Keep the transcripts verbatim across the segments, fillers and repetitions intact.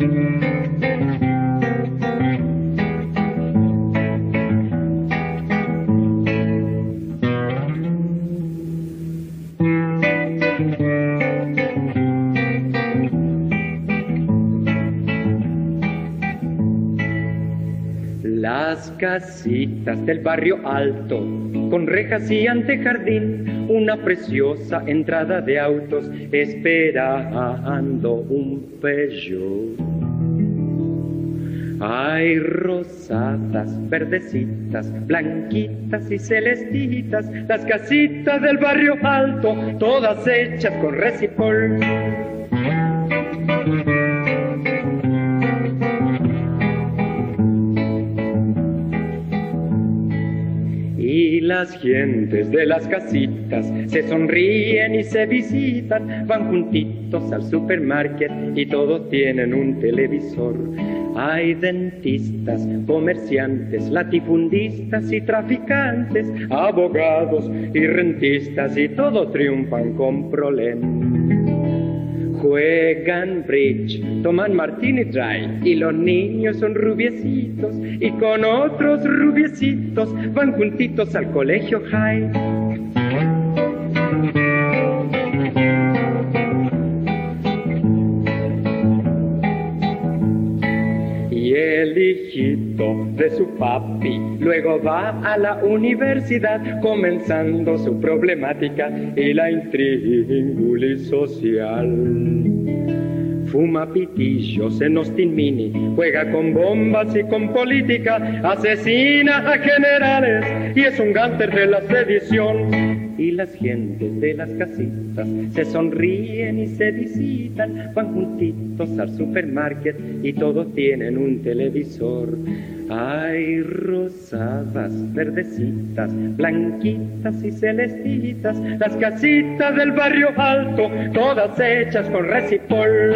Las casitas del barrio alto, con rejas y antejardín, una preciosa entrada de autos, esperando un Peugeot. Hay rosadas, verdecitas, blanquitas y celestitas, las casitas del barrio alto, todas hechas con resipol. Y las gentes de las casitas se sonríen y se visitan, van juntitos al supermarket y todos tienen un televisor. Hay dentistas, comerciantes, latifundistas y traficantes, abogados y rentistas y todos triunfan con problema. Juegan bridge, toman martini dry y los niños son rubiecitos y con otros rubiecitos van juntitos al colegio high. Y el hijito de su papi luego va a la universidad, comenzando su problemática y la intríngulis social. Fuma pitillos en Austin Mini, juega con bombas y con política, asesina a generales y es un gánster de la sedición. Y las gentes de las casitas se sonríen y se visitan, van juntitos al supermarket y todos tienen un televisor. Hay rosadas, verdecitas, blanquitas y celestitas, las casitas del barrio alto, todas hechas con resipol.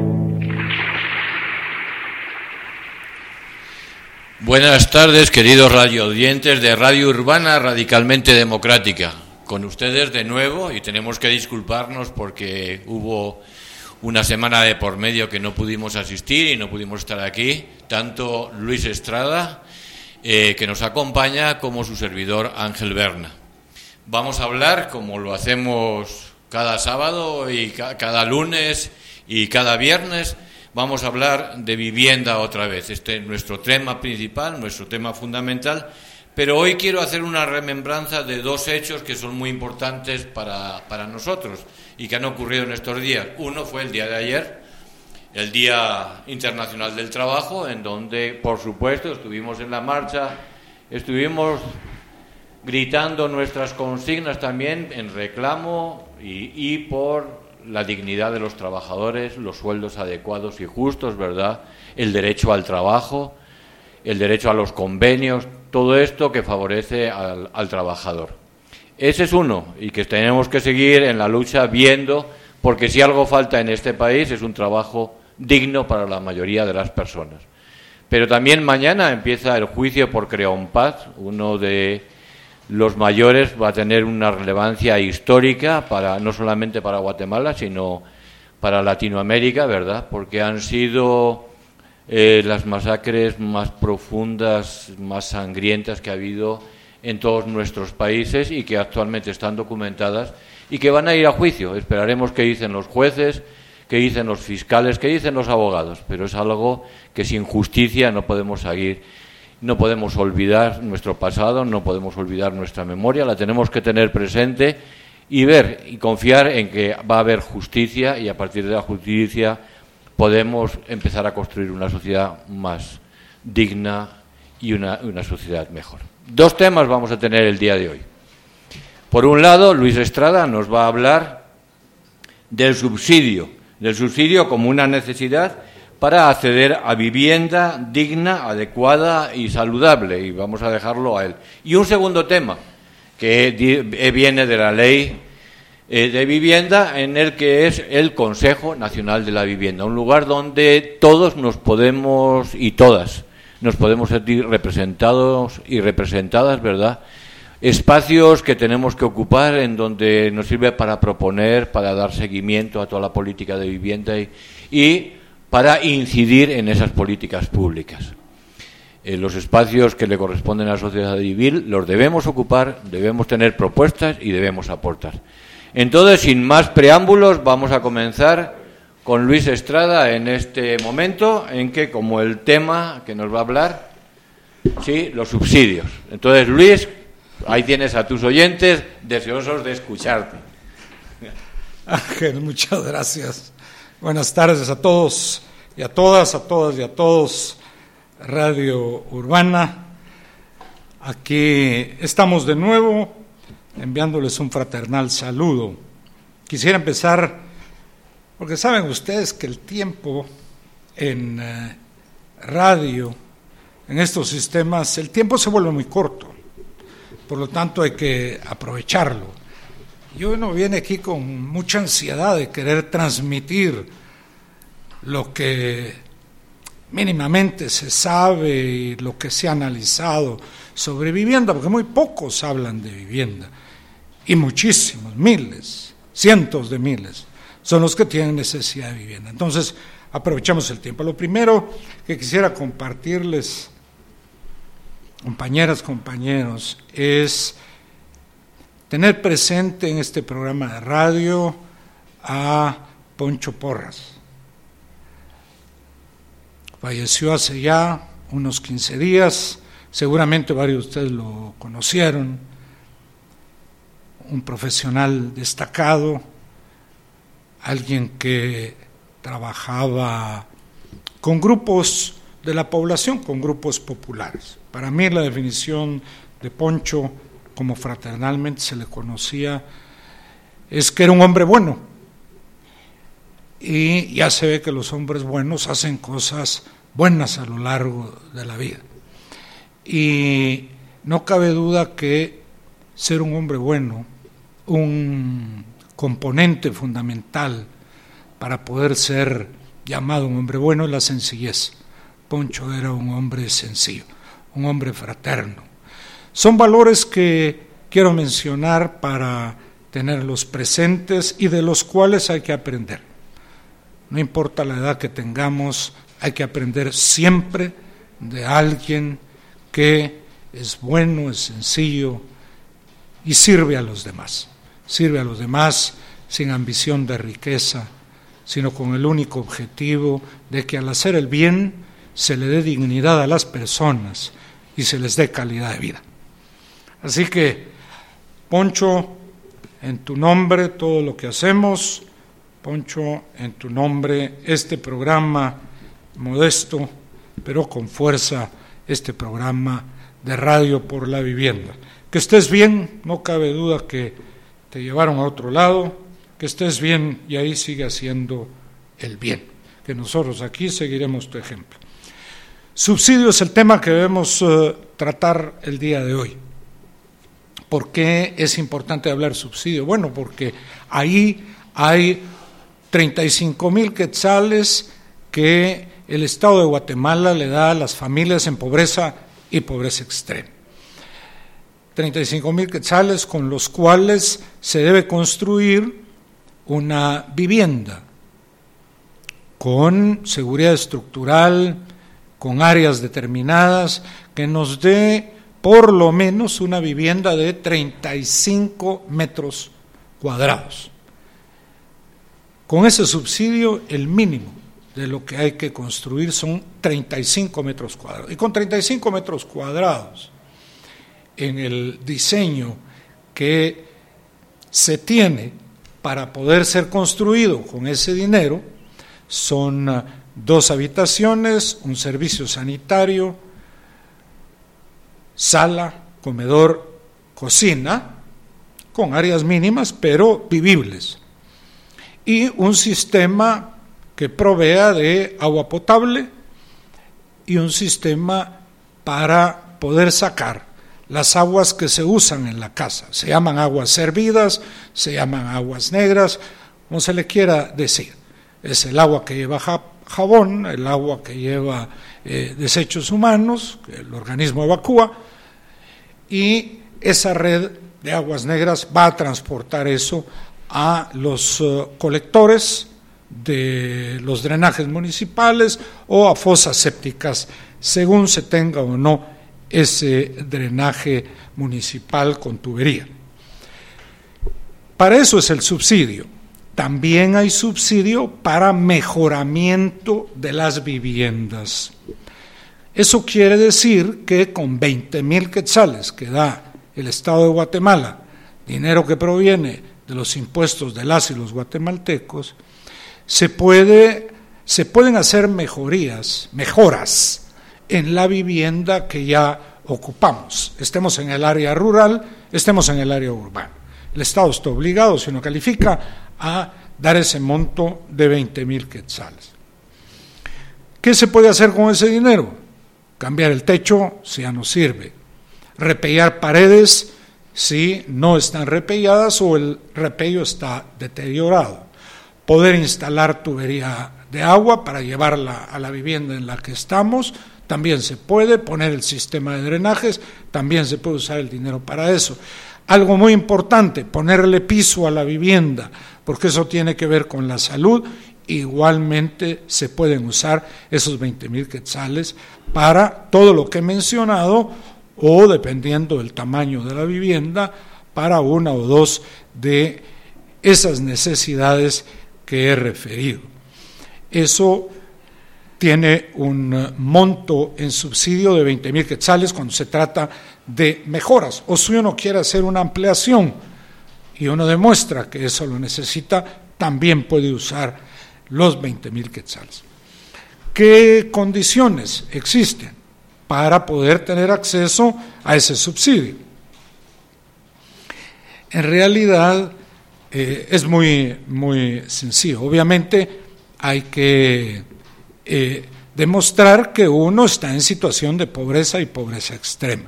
Buenas tardes, queridos radioaudientes de Radio Urbana Radicalmente Democrática. Con ustedes de nuevo, y tenemos que disculparnos porque hubo una semana de por medio que no pudimos asistir y no pudimos estar aquí, tanto Luis Estrada, eh, que nos acompaña, como su servidor Ángel Berna. Vamos a hablar, como lo hacemos cada sábado y ca- cada lunes y cada viernes, vamos a hablar de vivienda otra vez. Este es nuestro tema principal, nuestro tema fundamental. Pero hoy quiero hacer una remembranza de dos hechos que son muy importantes para, para nosotros y que han ocurrido en estos días. Uno fue el día de ayer, el Día Internacional del Trabajo, en donde, por supuesto, estuvimos en la marcha, estuvimos gritando nuestras consignas también en reclamo y, y por la dignidad de los trabajadores, los sueldos adecuados y justos, ¿verdad? El derecho al trabajo, el derecho a los convenios, todo esto que favorece al, al trabajador. Ese es uno, y que tenemos que seguir en la lucha viendo, porque si algo falta en este país es un trabajo digno para la mayoría de las personas. Pero también mañana empieza el juicio por Creonpaz, uno de los mayores, va a tener una relevancia histórica para no solamente para Guatemala, sino para Latinoamérica, ¿verdad? Porque han sido Eh, las masacres más profundas, más sangrientas que ha habido en todos nuestros países y que actualmente están documentadas y que van a ir a juicio. Esperaremos qué dicen los jueces, qué dicen los fiscales, qué dicen los abogados, pero es algo que sin justicia no podemos seguir, no podemos olvidar nuestro pasado, no podemos olvidar nuestra memoria, la tenemos que tener presente y ver y confiar en que va a haber justicia, y a partir de la justicia podemos empezar a construir una sociedad más digna y una, una sociedad mejor. Dos temas vamos a tener el día de hoy. Por un lado, Luis Estrada nos va a hablar del subsidio, del subsidio como una necesidad para acceder a vivienda digna, adecuada y saludable, y vamos a dejarlo a él. Y un segundo tema, que viene de la ley de vivienda, en el que es el Consejo Nacional de la Vivienda, un lugar donde todos nos podemos, y todas, nos podemos sentir representados y representadas, ¿verdad? Espacios que tenemos que ocupar, en donde nos sirve para proponer, para dar seguimiento a toda la política de vivienda y, y para incidir en esas políticas públicas. Eh, los espacios que le corresponden a la sociedad civil los debemos ocupar, debemos tener propuestas y debemos aportar. Entonces, sin más preámbulos, vamos a comenzar con Luis Estrada en este momento en que, como el tema que nos va a hablar, sí, los subsidios. Entonces, Luis, ahí tienes a tus oyentes deseosos de escucharte. Ángel, muchas gracias. Buenas tardes a todos y a todas, a todas y a todos. Radio Urbana, aquí estamos de nuevo enviándoles un fraternal saludo. Quisiera empezar, porque saben ustedes que el tiempo en eh, radio, en estos sistemas, el tiempo se vuelve muy corto, por lo tanto hay que aprovecharlo. Y uno viene aquí con mucha ansiedad de querer transmitir lo que mínimamente se sabe y lo que se ha analizado sobre vivienda, porque muy pocos hablan de vivienda, y muchísimos, miles, cientos de miles, son los que tienen necesidad de vivienda. Entonces, aprovechamos el tiempo. Lo primero que quisiera compartirles, compañeras, compañeros, es tener presente en este programa de radio a Poncho Porras. Falleció hace ya unos quince días, seguramente varios de ustedes lo conocieron, un profesional destacado, alguien que trabajaba con grupos de la población, con grupos populares. Para mí la definición de Poncho, como fraternalmente se le conocía, es que era un hombre bueno. Y ya se ve que los hombres buenos hacen cosas buenas a lo largo de la vida. Y no cabe duda que ser un hombre bueno, un componente fundamental para poder ser llamado un hombre bueno, es la sencillez. Poncho era un hombre sencillo, un hombre fraterno. Son valores que quiero mencionar para tenerlos presentes y de los cuales hay que aprender. No importa la edad que tengamos, hay que aprender siempre de alguien que es bueno, es sencillo y sirve a los demás. Sirve a los demás sin ambición de riqueza, sino con el único objetivo de que al hacer el bien se le dé dignidad a las personas y se les dé calidad de vida. Así que, Poncho, en tu nombre todo lo que hacemos, Poncho, en tu nombre, este programa modesto, pero con fuerza, este programa de radio por la vivienda. Que estés bien, no cabe duda que te llevaron a otro lado, que estés bien y ahí sigue haciendo el bien, que nosotros aquí seguiremos tu ejemplo. Subsidio es el tema que debemos uh, tratar el día de hoy. ¿Por qué es importante hablar subsidio? Bueno, porque ahí hay treinta y cinco mil quetzales que el Estado de Guatemala le da a las familias en pobreza y pobreza extrema. treinta y cinco mil quetzales con los cuales se debe construir una vivienda con seguridad estructural, con áreas determinadas, que nos dé por lo menos una vivienda de treinta y cinco metros cuadrados. Con ese subsidio, el mínimo de lo que hay que construir son treinta y cinco metros cuadrados. Y con treinta y cinco metros cuadrados, en el diseño que se tiene para poder ser construido con ese dinero, son dos habitaciones, un servicio sanitario, sala, comedor, cocina, con áreas mínimas pero vivibles, y un sistema que provea de agua potable y un sistema para poder sacar las aguas que se usan en la casa. Se llaman aguas servidas, se llaman aguas negras, como se le quiera decir. Es el agua que lleva jabón, el agua que lleva eh, desechos humanos, que el organismo evacúa, y esa red de aguas negras va a transportar eso a los uh, colectores de los drenajes municipales o a fosas sépticas, según se tenga o no ese drenaje municipal con tubería. Para eso es el subsidio. También hay subsidio para mejoramiento de las viviendas. Eso quiere decir que con veinte mil quetzales que da el Estado de Guatemala, dinero que proviene de los impuestos de las y los guatemaltecos, se puede, se pueden hacer mejorías, mejoras en la vivienda que ya ocupamos, estemos en el área rural, estemos en el área urbana. El Estado está obligado, si uno califica, a dar ese monto de veinte mil quetzales. ¿Qué se puede hacer con ese dinero? Cambiar el techo si ya no sirve, repellar paredes si no están repelladas o el repello está deteriorado, poder instalar tubería de agua para llevarla a la vivienda en la que estamos, también se puede poner el sistema de drenajes, también se puede usar el dinero para eso. Algo muy importante, ponerle piso a la vivienda, porque eso tiene que ver con la salud. Igualmente se pueden usar esos veinte mil quetzales para todo lo que he mencionado, o dependiendo del tamaño de la vivienda, para una o dos de esas necesidades que he referido. Eso tiene un monto en subsidio de veinte mil quetzales cuando se trata de mejoras, o si uno quiere hacer una ampliación y uno demuestra que eso lo necesita, también puede usar los veinte mil quetzales. ¿Qué condiciones existen para poder tener acceso a ese subsidio? En realidad eh, es muy, muy sencillo. Obviamente hay que eh, demostrar que uno está en situación de pobreza y pobreza extrema,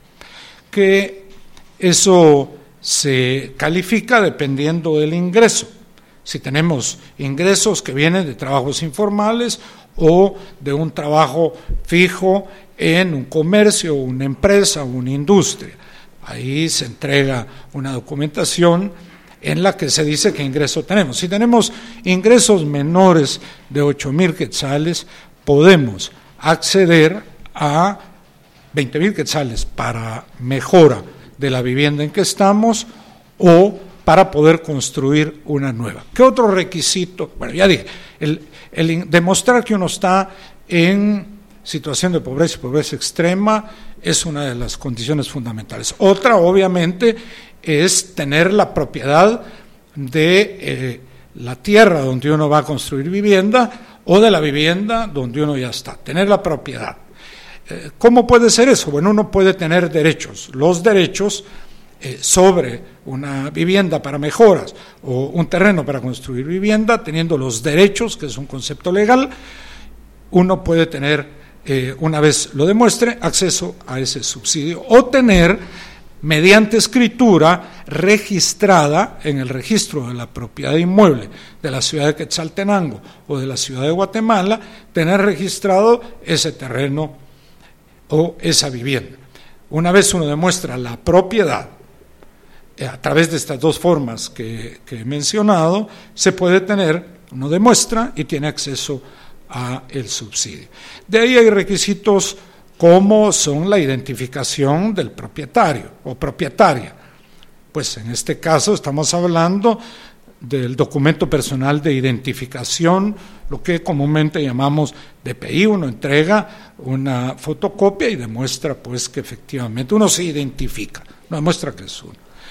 que eso se califica dependiendo del ingreso. Si tenemos ingresos que vienen de trabajos informales o de un trabajo fijo en un comercio, una empresa o una industria, ahí se entrega una documentación en la que se dice qué ingreso tenemos. Si tenemos ingresos menores de ocho mil quetzales, podemos acceder a veinte mil quetzales para mejora de la vivienda en que estamos o para poder construir una nueva. ¿Qué otro requisito? Bueno, ya dije, el, el demostrar que uno está en situación de pobreza y pobreza extrema es una de las condiciones fundamentales. Otra, obviamente, es tener la propiedad de eh, la tierra donde uno va a construir vivienda o de la vivienda donde uno ya está, tener la propiedad. Eh, ¿Cómo puede ser eso? Bueno, uno puede tener derechos. Los derechos eh, sobre una vivienda para mejoras o un terreno para construir vivienda, teniendo los derechos, que es un concepto legal, uno puede tener, eh, una vez lo demuestre, acceso a ese subsidio o tener, mediante escritura registrada en el registro de la propiedad inmueble de la ciudad de Quetzaltenango o de la ciudad de Guatemala, tener registrado ese terreno o esa vivienda. Una vez uno demuestra la propiedad eh, a través de estas dos formas que, que he mencionado, se puede tener, uno demuestra y tiene acceso a el subsidio. De ahí hay requisitos como son la identificación del propietario o propietaria. Pues en este caso estamos hablando del documento personal de identificación, lo que comúnmente llamamos D P I. Uno entrega una fotocopia y demuestra pues que efectivamente uno se identifica, no demuestra que es uno.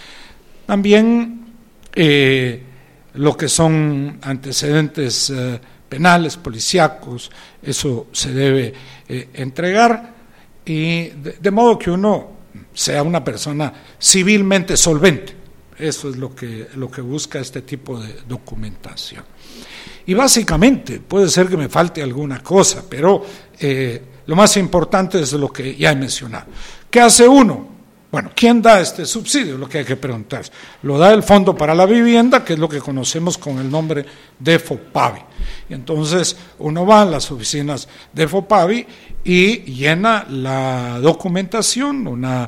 También eh, lo que son antecedentes eh, penales, policíacos, eso se debe eh, entregar, y de, de modo que uno sea una persona civilmente solvente. Eso es lo que, lo que busca este tipo de documentación. Y básicamente, puede ser que me falte alguna cosa, pero eh, lo más importante es lo que ya he mencionado. ¿Qué hace uno? Bueno, ¿quién da este subsidio? Lo que hay que preguntarse. Lo da el Fondo para la Vivienda, que es lo que conocemos con el nombre de FOPAVI. Y entonces uno va a las oficinas de FOPAVI y llena la documentación, una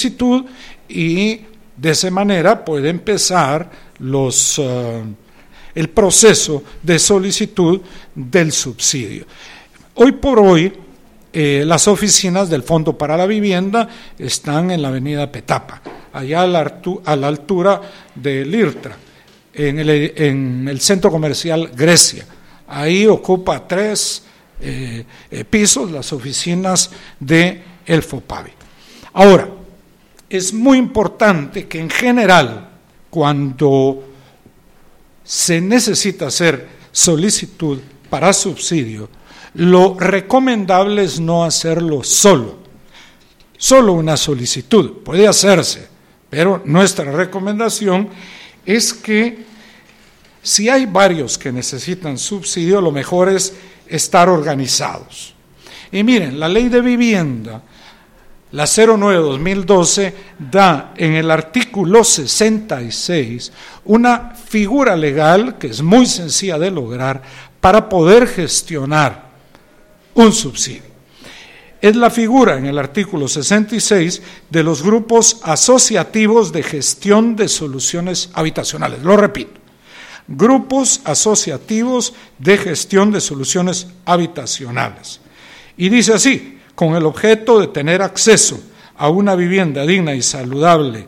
solicitud, y de esa manera puede empezar los, uh, el proceso de solicitud del subsidio. Hoy por hoy, eh, las oficinas del Fondo para la Vivienda están en la avenida Petapa, allá a la, a la altura del IRTRA, en el, en el centro comercial Grecia. Ahí ocupa tres eh, eh, pisos las oficinas de el FOPAVI. Ahora, es muy importante que en general, cuando se necesita hacer solicitud para subsidio, lo recomendable es no hacerlo solo, solo una solicitud, puede hacerse, pero nuestra recomendación es que si hay varios que necesitan subsidio, lo mejor es estar organizados. Y miren, la ley de vivienda, la cero nueve dos mil doce, da en el artículo sesenta y seis una figura legal que es muy sencilla de lograr para poder gestionar un subsidio. Es la figura en el artículo sesenta y seis de los grupos asociativos de gestión de soluciones habitacionales. Lo repito, grupos asociativos de gestión de soluciones habitacionales. Y dice así: con el objeto de tener acceso a una vivienda digna y saludable,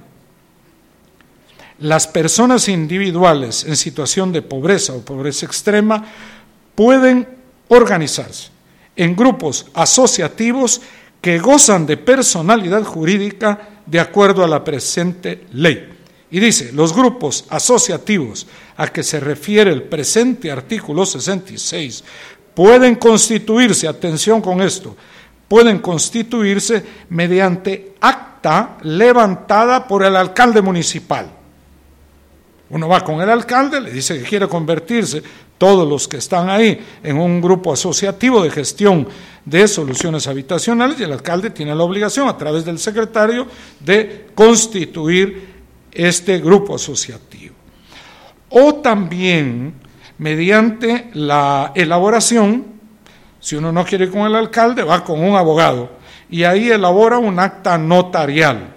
las personas individuales en situación de pobreza o pobreza extrema pueden organizarse en grupos asociativos que gozan de personalidad jurídica de acuerdo a la presente ley. Y dice, los grupos asociativos a que se refiere el presente artículo sesenta y seis pueden constituirse, atención con esto, pueden constituirse mediante acta levantada por el alcalde municipal. Uno va con el alcalde, le dice que quiere convertirse, todos los que están ahí, en un grupo asociativo de gestión de soluciones habitacionales, y el alcalde tiene la obligación, a través del secretario, de constituir este grupo asociativo. O también, mediante la elaboración, si uno no quiere ir con el alcalde, va con un abogado, y ahí elabora un acta notarial,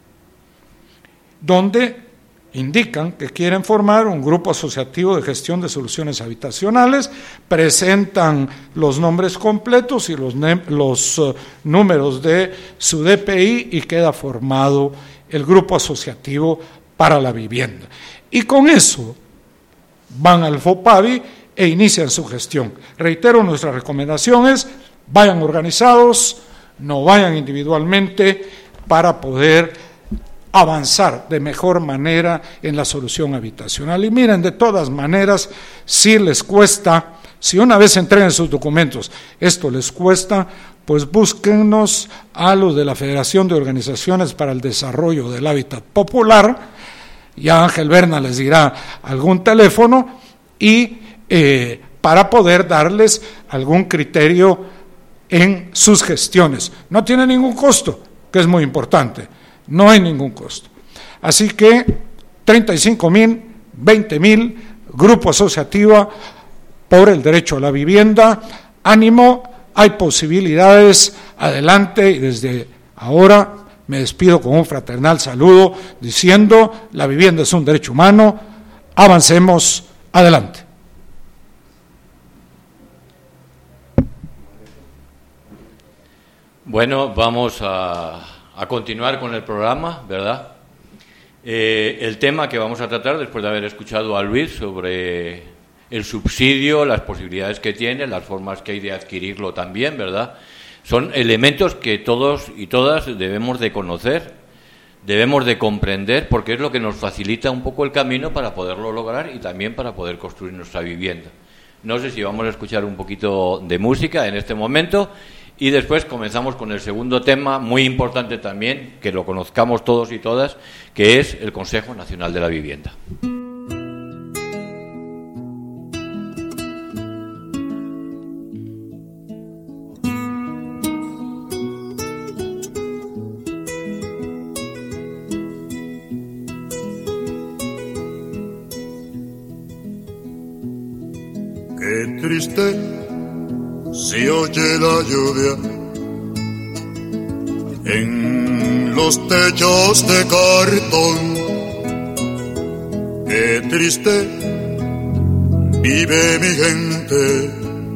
donde indican que quieren formar un grupo asociativo de gestión de soluciones habitacionales, presentan los nombres completos y los, los uh, números de su D P I y queda formado el grupo asociativo para la vivienda. Y con eso van al FOPAVI e inician su gestión. Reitero, nuestra recomendación es: vayan organizados, no vayan individualmente, para poder avanzar de mejor manera en la solución habitacional. Y miren, de todas maneras, si les cuesta, si una vez entreguen sus documentos, esto les cuesta, pues búsquennos a los de la Federación de Organizaciones para el Desarrollo del Hábitat Popular, ya Ángel Berna les dirá algún teléfono, y eh, para poder darles algún criterio en sus gestiones. No tiene ningún costo, que es muy importante. No hay ningún costo. Así que treinta y cinco mil, veinte mil, grupo asociativo por el derecho a la vivienda. Ánimo, hay posibilidades, adelante, y desde ahora me despido con un fraternal saludo diciendo: la vivienda es un derecho humano, avancemos, adelante. Bueno, vamos a... A continuar con el programa, ¿verdad? Eh, el tema que vamos a tratar, después de haber escuchado a Luis sobre el subsidio, las posibilidades que tiene, las formas que hay de adquirirlo también, ¿verdad? Son elementos que todos y todas debemos de conocer, debemos de comprender, porque es lo que nos facilita un poco el camino para poderlo lograr y también para poder construir nuestra vivienda. No sé si vamos a escuchar un poquito de música en este momento. Y después comenzamos con el segundo tema, muy importante también, que lo conozcamos todos y todas, que es el Consejo Nacional de la Vivienda. Qué triste se oye la lluvia en los techos de cartón. Qué triste vive mi gente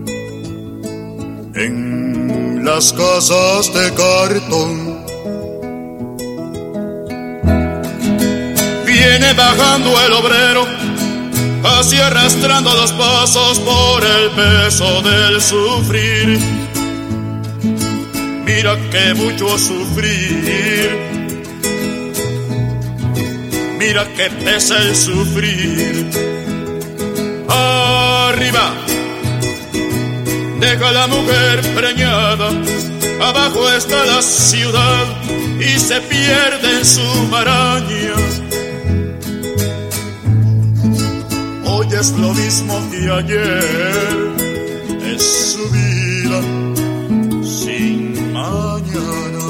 en las casas de cartón. Viene bajando el obrero, así arrastrando los pasos por el peso del sufrir. Mira que mucho sufrir, mira que pesa el sufrir. Arriba deja la mujer preñada, abajo está la ciudad y se pierde en su maraña. Hoy es lo mismo que ayer, es su vida sin mañana.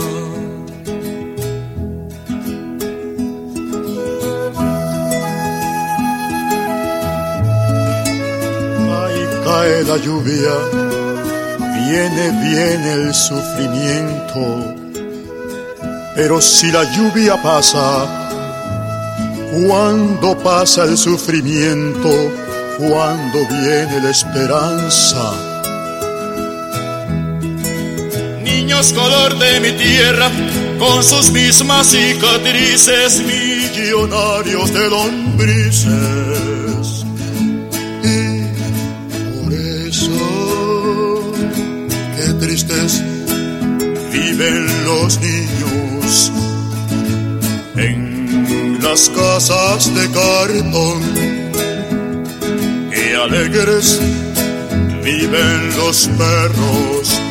Ahí cae la lluvia, viene, viene el sufrimiento, pero si la lluvia pasa, ¿cuándo pasa el sufrimiento? ¿Cuándo viene la esperanza? Niños color de mi tierra, con sus mismas cicatrices, millonarios de lombrices. Y por eso, qué tristes viven los niños en las casas de cartón, y alegres viven los perros,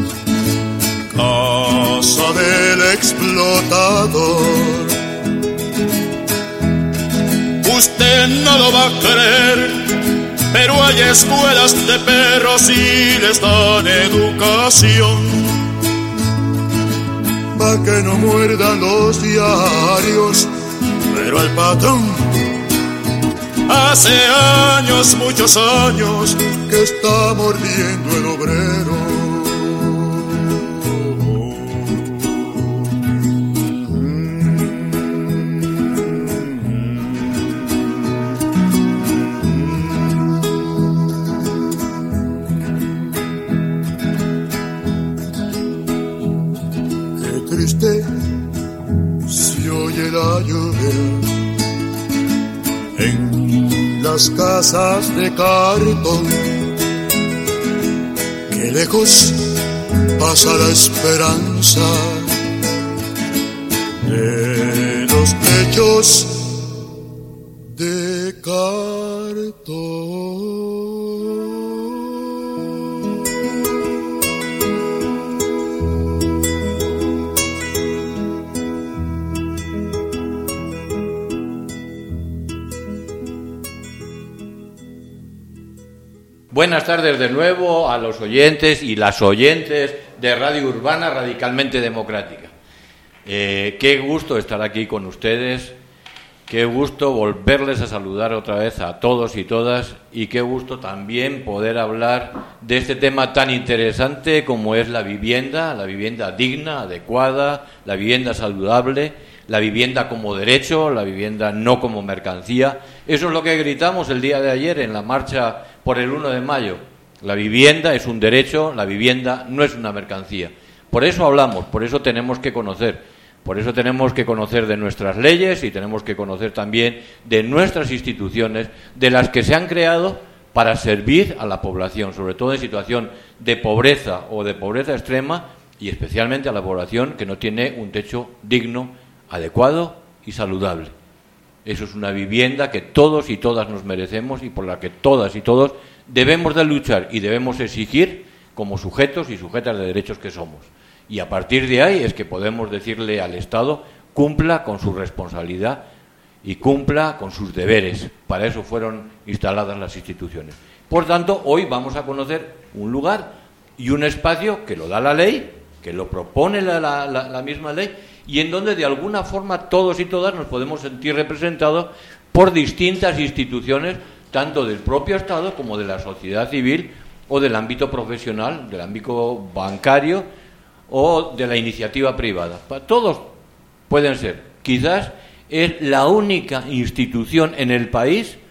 casa del explotador. Usted no lo va a creer, pero hay escuelas de perros y les dan educación, pa' que no muerdan los diarios. Pero el patrón, hace años, muchos años, que está mordiendo el obrero. Qué triste se oye la lluvia en las casas de cartón, que lejos pasa la esperanza de los techos de cartón. Buenas tardes de nuevo a los oyentes y las oyentes de Radio Urbana Radicalmente Democrática. Eh, qué gusto estar aquí con ustedes, qué gusto volverles a saludar otra vez a todos y todas, y qué gusto también poder hablar de este tema tan interesante como es la vivienda, la vivienda digna, adecuada, la vivienda saludable, la vivienda como derecho, la vivienda no como mercancía. Eso es lo que gritamos el día de ayer en la marcha por el uno de mayo. La vivienda es un derecho, la vivienda no es una mercancía. Por eso hablamos, por eso tenemos que conocer, por eso tenemos que conocer de nuestras leyes y tenemos que conocer también de nuestras instituciones, de las que se han creado para servir a la población, sobre todo en situación de pobreza o de pobreza extrema, y especialmente a la población que no tiene un techo digno, adecuado y saludable. Eso es una vivienda que todos y todas nos merecemos y por la que todas y todos debemos de luchar y debemos exigir como sujetos y sujetas de derechos que somos. Y a partir de ahí es que podemos decirle al Estado: cumpla con su responsabilidad y cumpla con sus deberes. Para eso fueron instaladas las instituciones. Por tanto, hoy vamos a conocer un lugar y un espacio que lo da la ley, que lo propone la, la, la, la misma ley, y en donde de alguna forma todos y todas nos podemos sentir representados por distintas instituciones, tanto del propio Estado como de la sociedad civil o del ámbito profesional, del ámbito bancario o de la iniciativa privada. Todos pueden ser. Quizás es la única institución en el país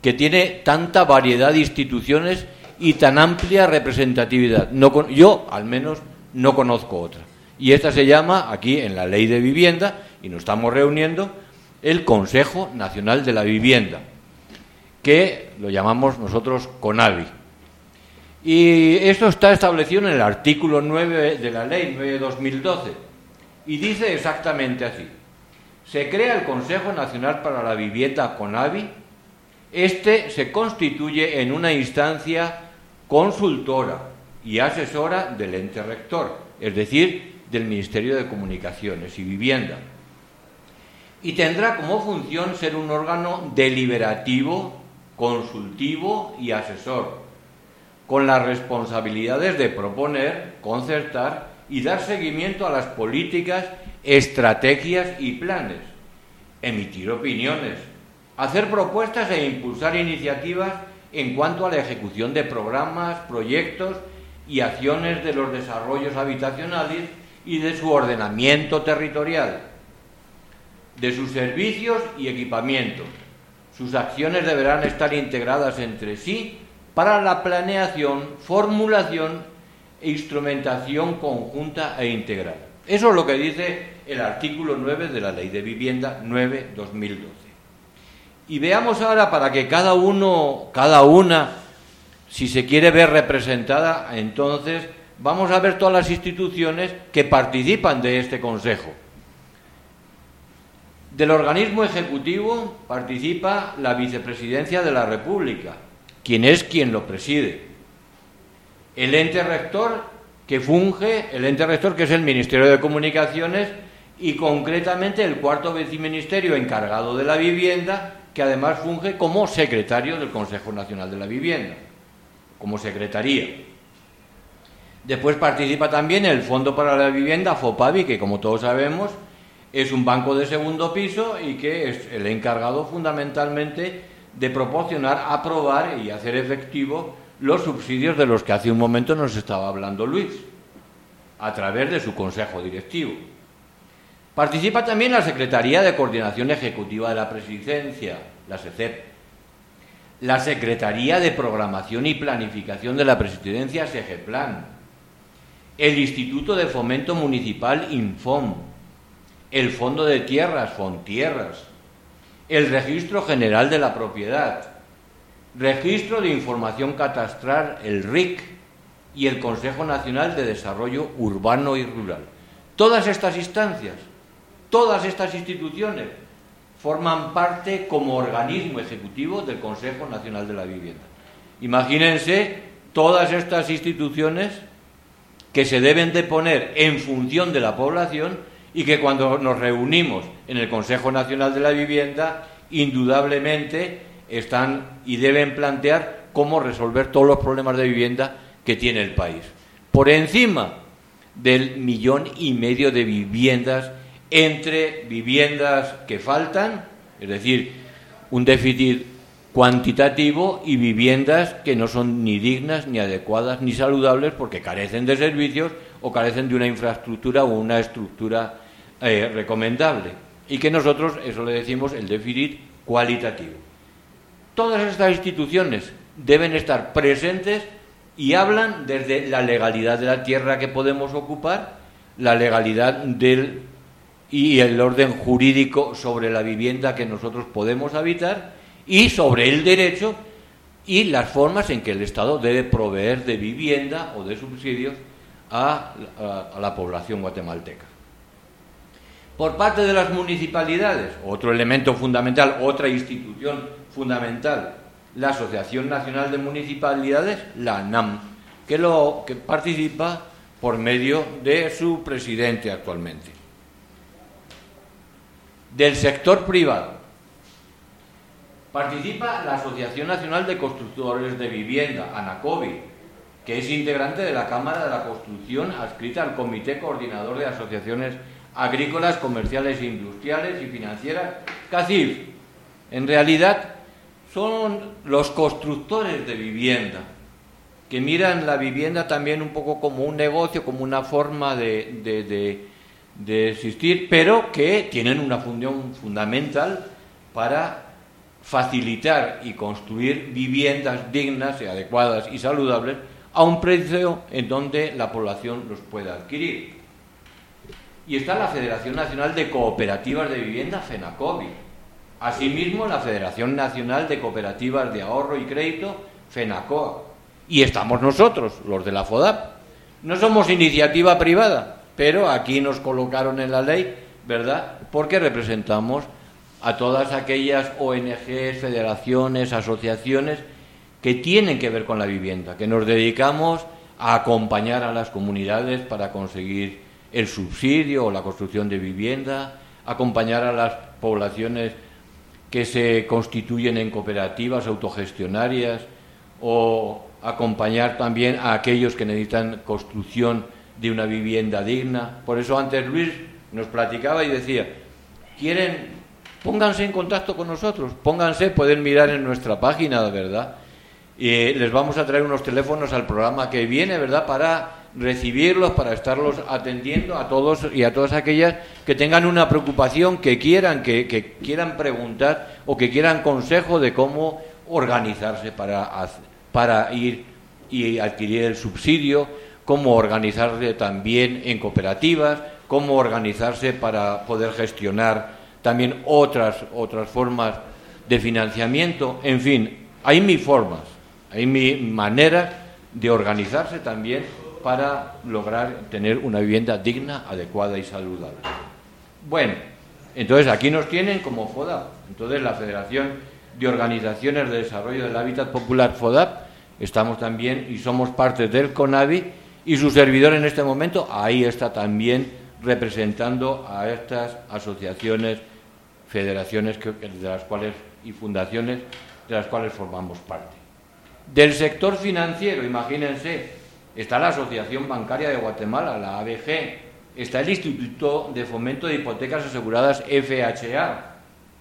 que tiene tanta variedad de instituciones y tan amplia representatividad. No, yo, al menos, no conozco otra. Y esta se llama, aquí en la Ley de Vivienda, y nos estamos reuniendo, el Consejo Nacional de la Vivienda, que lo llamamos nosotros CONAVI. Y esto está establecido en el artículo nueve de la Ley nueve de dos mil doce, y dice exactamente así: se crea el Consejo Nacional para la Vivienda CONAVI. Este se constituye en una instancia consultora y asesora del ente rector, es decir, del Ministerio de Comunicaciones y Vivienda, y tendrá como función ser un órgano deliberativo, consultivo y asesor, con las responsabilidades de proponer, concertar y dar seguimiento a las políticas, estrategias y planes, emitir opiniones, hacer propuestas e impulsar iniciativas en cuanto a la ejecución de programas, proyectos y acciones de los desarrollos habitacionales y de su ordenamiento territorial, de sus servicios y equipamientos. Sus acciones deberán estar integradas entre sí para la planeación, formulación e instrumentación conjunta e integral. Eso es lo que dice el artículo nueve de la Ley de Vivienda nueve barra dos mil doce. Y veamos ahora, para que cada uno, cada una, si se quiere ver representada, entonces vamos a ver todas las instituciones que participan de este Consejo. Del organismo ejecutivo participa la Vicepresidencia de la República, quien es quien lo preside. El ente rector que funge, el ente rector que es el Ministerio de Comunicaciones, y concretamente el cuarto viceministerio encargado de la vivienda, que además funge como secretario del Consejo Nacional de la Vivienda, como secretaría. Después participa también el Fondo para la Vivienda, FOPAVI, que como todos sabemos es un banco de segundo piso y que es el encargado fundamentalmente de proporcionar, aprobar y hacer efectivo los subsidios de los que hace un momento nos estaba hablando Luis, a través de su consejo directivo. Participa también la Secretaría de Coordinación Ejecutiva de la Presidencia, la SECEP, la Secretaría de Programación y Planificación de la Presidencia, SEGEPLAN, el Instituto de Fomento Municipal, INFOM, el Fondo de Tierras, FONTierras, el Registro General de la Propiedad, Registro de Información Catastral, el R I C, y el Consejo Nacional de Desarrollo Urbano y Rural. Todas estas instancias, todas estas instituciones forman parte como organismo ejecutivo del Consejo Nacional de la Vivienda. Imagínense todas estas instituciones que se deben de poner en función de la población y que cuando nos reunimos en el Consejo Nacional de la Vivienda, indudablemente están y deben plantear cómo resolver todos los problemas de vivienda que tiene el país. Por encima del millón y medio de viviendas, entre viviendas que faltan, es decir, un déficit cuantitativo, y viviendas que no son ni dignas, ni adecuadas, ni saludables, porque carecen de servicios o carecen de una infraestructura o una estructura eh, recomendable. Y que nosotros, eso le decimos, el déficit cualitativo. Todas estas instituciones deben estar presentes y hablan desde la legalidad de la tierra que podemos ocupar, la legalidad del y el orden jurídico sobre la vivienda que nosotros podemos habitar, y sobre el derecho y las formas en que el Estado debe proveer de vivienda o de subsidios a, a, a la población guatemalteca. Por parte de las municipalidades, otro elemento fundamental, otra institución fundamental, la Asociación Nacional de Municipalidades, la ANAM, que, lo, que participa por medio de su presidente actualmente. Del sector privado participa la Asociación Nacional de Constructores de Vivienda, ANACOVI, que es integrante de la Cámara de la Construcción, adscrita al Comité Coordinador de Asociaciones Agrícolas, Comerciales e Industriales y Financieras, CACIF. En realidad son los constructores de vivienda, que miran la vivienda también un poco como un negocio, como una forma de, de, de, de existir, pero que tienen una función fundamental para facilitar y construir viviendas dignas y adecuadas y saludables a un precio en donde la población los pueda adquirir. Y está la Federación Nacional de Cooperativas de Vivienda, FENACOVI. Asimismo, la Federación Nacional de Cooperativas de Ahorro y Crédito, FENACOA. Y estamos nosotros, los de la FODAP. No somos iniciativa privada, pero aquí nos colocaron en la ley, ¿verdad?, porque representamos a todas aquellas O N Ges, federaciones, asociaciones que tienen que ver con la vivienda, que nos dedicamos a acompañar a las comunidades para conseguir el subsidio o la construcción de vivienda, acompañar a las poblaciones que se constituyen en cooperativas autogestionarias o acompañar también a aquellos que necesitan construcción de una vivienda digna. Por eso antes Luis nos platicaba y decía, quieren, pónganse en contacto con nosotros, pónganse, pueden mirar en nuestra página, ¿verdad? Y les vamos a traer unos teléfonos al programa que viene, ¿verdad?, para recibirlos, para estarlos atendiendo a todos y a todas aquellas que tengan una preocupación, que quieran, que, que quieran preguntar o que quieran consejo de cómo organizarse para, para ir y adquirir el subsidio, cómo organizarse también en cooperativas, cómo organizarse para poder gestionar también otras, otras formas de financiamiento. En fin, hay mil formas, hay mil maneras de organizarse también para lograr tener una vivienda digna, adecuada y saludable. Bueno, entonces aquí nos tienen como FODAP. Entonces la Federación de Organizaciones de Desarrollo del Hábitat Popular, FODAP, estamos también y somos parte del CONAVI, y su servidor en este momento ahí está también representando a estas asociaciones, federaciones que, de las cuales y fundaciones de las cuales formamos parte. Del sector financiero, imagínense, está la Asociación Bancaria de Guatemala, la A B G, está el Instituto de Fomento de Hipotecas Aseguradas, F H A,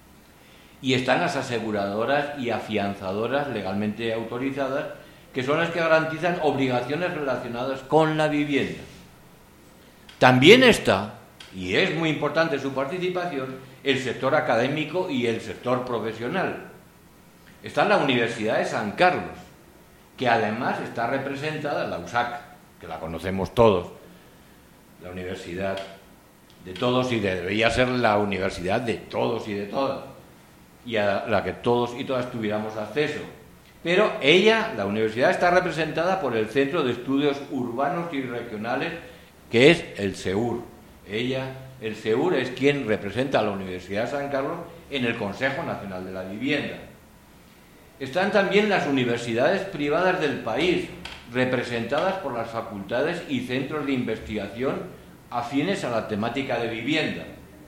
y están las aseguradoras y afianzadoras legalmente autorizadas, que son las que garantizan obligaciones relacionadas con la vivienda. También está, y es muy importante su participación, el sector académico y el sector profesional. Está la Universidad de San Carlos, que además está representada, la U S A C, que la conocemos todos, la universidad de todos y debería ser la universidad de todos y de todas, y a la que todos y todas tuviéramos acceso. Pero ella, la universidad, está representada por el Centro de Estudios Urbanos y Regionales, que es el CEUR. Ella, el CEUR, es quien representa a la Universidad de San Carlos en el Consejo Nacional de la Vivienda. Están también las universidades privadas del país, representadas por las facultades y centros de investigación afines a la temática de vivienda.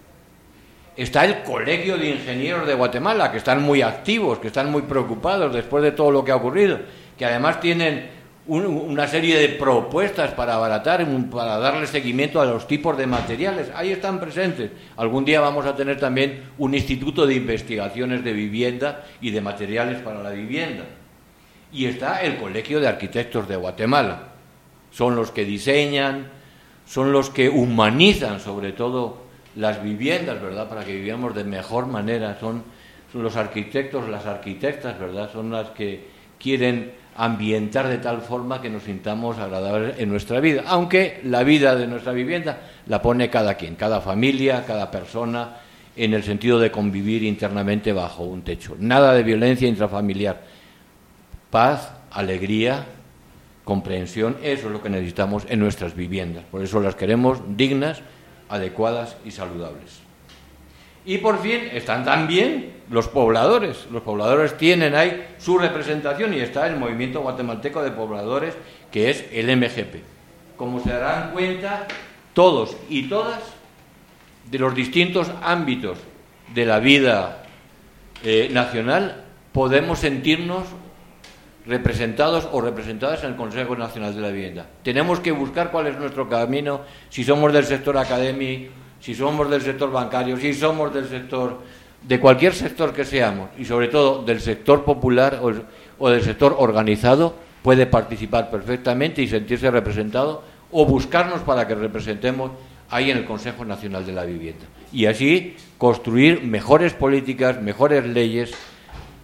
Está el Colegio de Ingenieros de Guatemala, que están muy activos, que están muy preocupados después de todo lo que ha ocurrido, que además tienen un, una serie de propuestas para abaratar, para darle seguimiento a los tipos de materiales. Ahí están presentes. Algún día vamos a tener también un instituto de investigaciones de vivienda y de materiales para la vivienda. Y está el Colegio de Arquitectos de Guatemala. Son los que diseñan, son los que humanizan sobre todo las viviendas, ¿verdad?, para que vivamos de mejor manera. Son, son los arquitectos, las arquitectas, ¿verdad?, son las que quieren ambientar de tal forma que nos sintamos agradables en nuestra vida, aunque la vida de nuestra vivienda la pone cada quien, cada familia, cada persona, en el sentido de convivir internamente bajo un techo. Nada de violencia intrafamiliar. Paz, alegría, comprensión, eso es lo que necesitamos en nuestras viviendas. Por eso las queremos dignas, adecuadas y saludables. Y por fin están también los pobladores. Los pobladores tienen ahí su representación y está el Movimiento Guatemalteco de Pobladores, que es el M G P. Como se darán cuenta, todos y todas de los distintos ámbitos de la vida eh, nacional podemos sentirnos representados o representadas en el Consejo Nacional de la Vivienda. Tenemos que buscar cuál es nuestro camino, si somos del sector académico, si somos del sector bancario, si somos del sector, de cualquier sector que seamos, y sobre todo del sector popular o, o del sector organizado, puede participar perfectamente y sentirse representado o buscarnos para que representemos ahí en el Consejo Nacional de la Vivienda. Y así construir mejores políticas, mejores leyes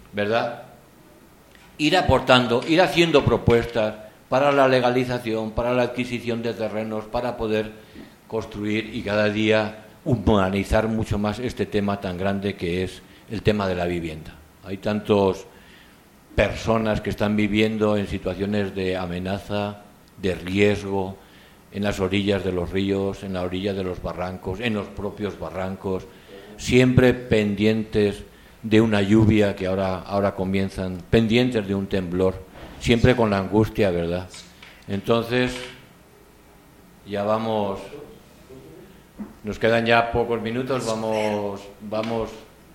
¿verdad? Ir aportando, ir haciendo propuestas para la legalización, para la adquisición de terrenos, para poder construir y cada día humanizar mucho más este tema tan grande que es el tema de la vivienda. Hay tantas personas que están viviendo en situaciones de amenaza, de riesgo, en las orillas de los ríos, en la orilla de los barrancos, en los propios barrancos, siempre pendientes de una lluvia que ahora, ahora comienzan, pendientes de un temblor, siempre con la angustia, ¿verdad? Entonces, ya vamos, nos quedan ya pocos minutos, vamos, vamos,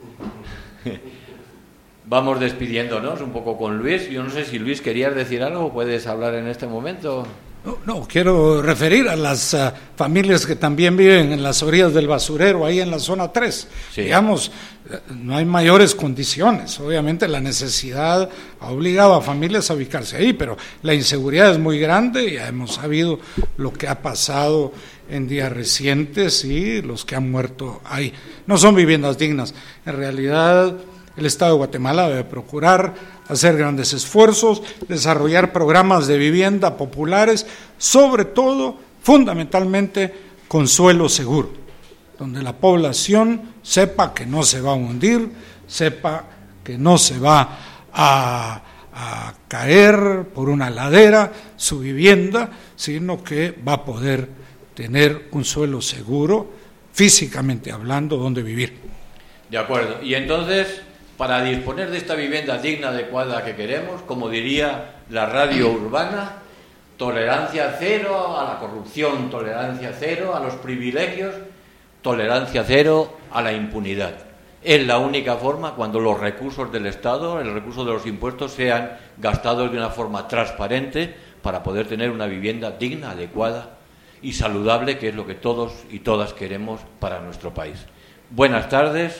vamos despidiéndonos un poco con Luis. Yo no sé si Luis querías decir algo, puedes hablar en este momento. No, no, quiero referir a las uh, familias que también viven en las orillas del basurero, ahí en la zona tres. Sí. Digamos, no hay mayores condiciones. Obviamente la necesidad ha obligado a familias a ubicarse ahí, pero la inseguridad es muy grande. Ya hemos sabido lo que ha pasado en días recientes y los que han muerto ahí. No son viviendas dignas. En realidad, el Estado de Guatemala debe procurar hacer grandes esfuerzos, desarrollar programas de vivienda populares, sobre todo, fundamentalmente, con suelo seguro, donde la población sepa que no se va a hundir, sepa que no se va a, a caer por una ladera su vivienda, sino que va a poder tener un suelo seguro, físicamente hablando, donde vivir. De acuerdo. Y entonces, para disponer de esta vivienda digna, adecuada que queremos, como diría la radio urbana, tolerancia cero a la corrupción, tolerancia cero a los privilegios, tolerancia cero a la impunidad. Es la única forma cuando los recursos del Estado, el recurso de los impuestos, sean gastados de una forma transparente para poder tener una vivienda digna, adecuada y saludable, que es lo que todos y todas queremos para nuestro país. Buenas tardes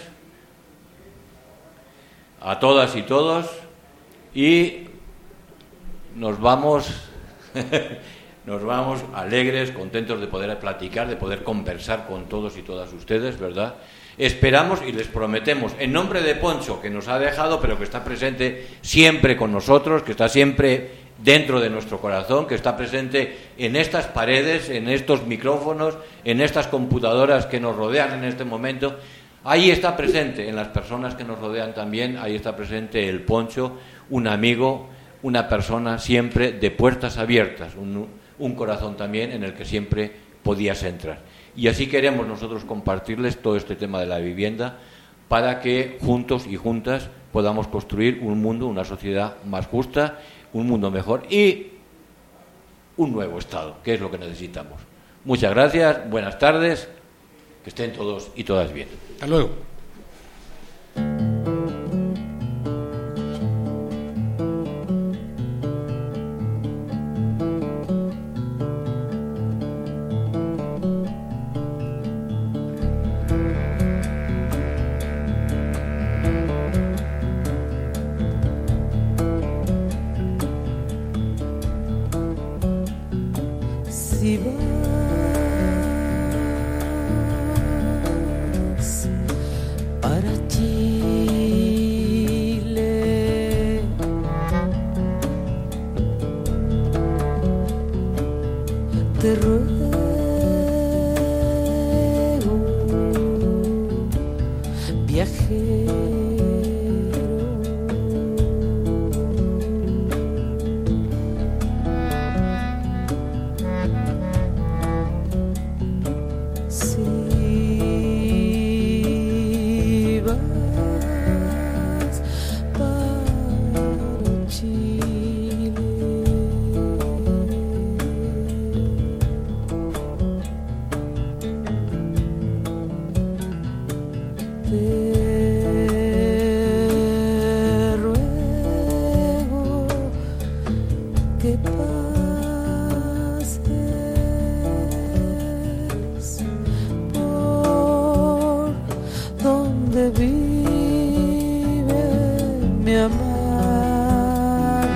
a todas y todos, y nos vamos nos vamos alegres, contentos de poder platicar, de poder conversar con todos y todas ustedes, ¿verdad? Esperamos y les prometemos, en nombre de Poncho, que nos ha dejado, pero que está presente siempre con nosotros, que está siempre dentro de nuestro corazón, que está presente en estas paredes, en estos micrófonos, en estas computadoras que nos rodean en este momento. Ahí está presente, en las personas que nos rodean también, ahí está presente el Poncho, un amigo, una persona siempre de puertas abiertas, un, un corazón también en el que siempre podías entrar. Y así queremos nosotros compartirles todo este tema de la vivienda para que juntos y juntas podamos construir un mundo, una sociedad más justa, un mundo mejor y un nuevo Estado, que es lo que necesitamos. Muchas gracias, buenas tardes. Que estén todos y todas bien. Hasta luego. Si vas para Chile, te ruego, viajero, si vas para Chile, te ruego que pases por donde vive mi amado.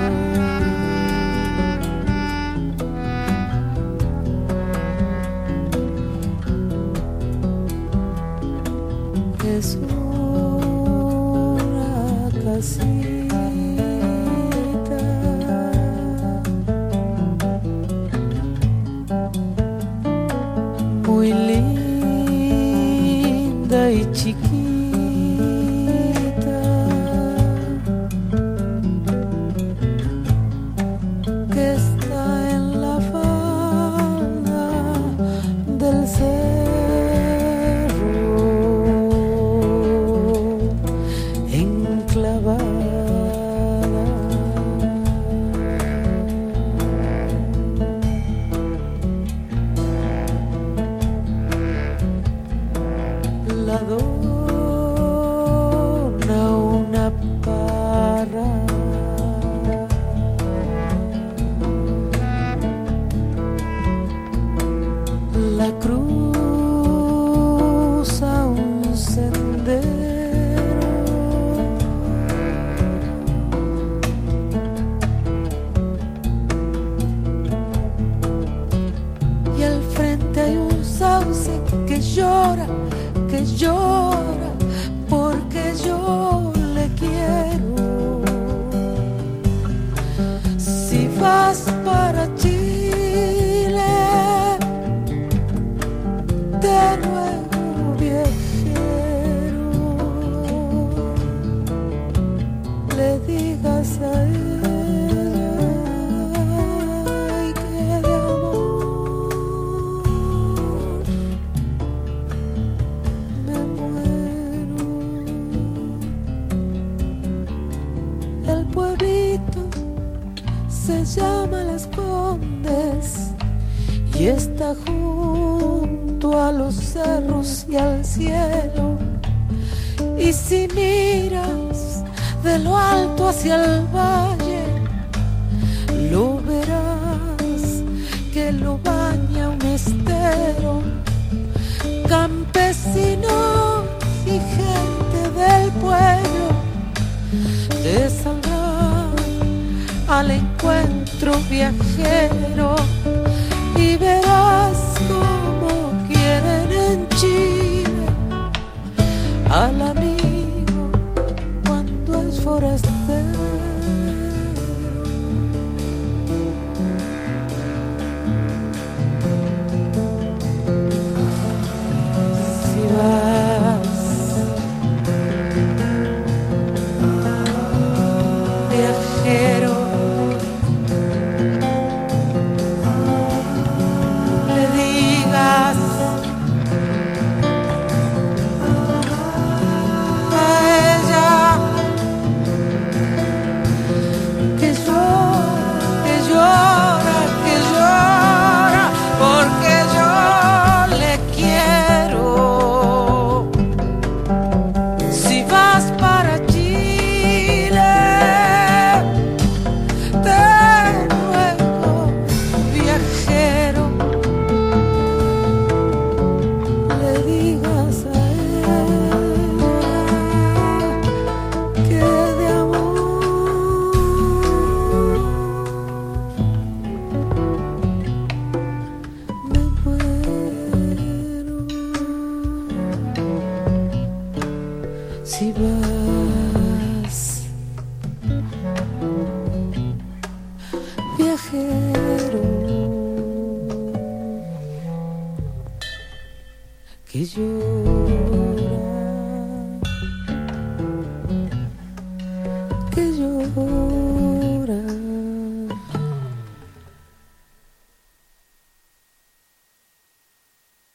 Es una casita chiquita que está en la falda del cerro enclavada. La dona una parra la cruza un sendero y al frente hay un sauce que llora, que llora porque yo le quiero. Si vas para Chile, de nuevo viajero, le digas a ella ay, que de amor me muero. El pueblito se llama Las Condes y está junto a los cerros y al cielo. Y si miras de lo alto hacia el valle, lo verás que lo baña un estero. Campesinos y gente del pueblo te saldrán al encuentro viajero y verás cómo quieren en Chile al amigo cuando es forastero. Si vas viajero, le digas a ella que llora, que llora, que llora porque yo le quiero. Si vas para Chile, de nuevo viajero, le digas a ella que de amor me muero. Si vas viajero, que yo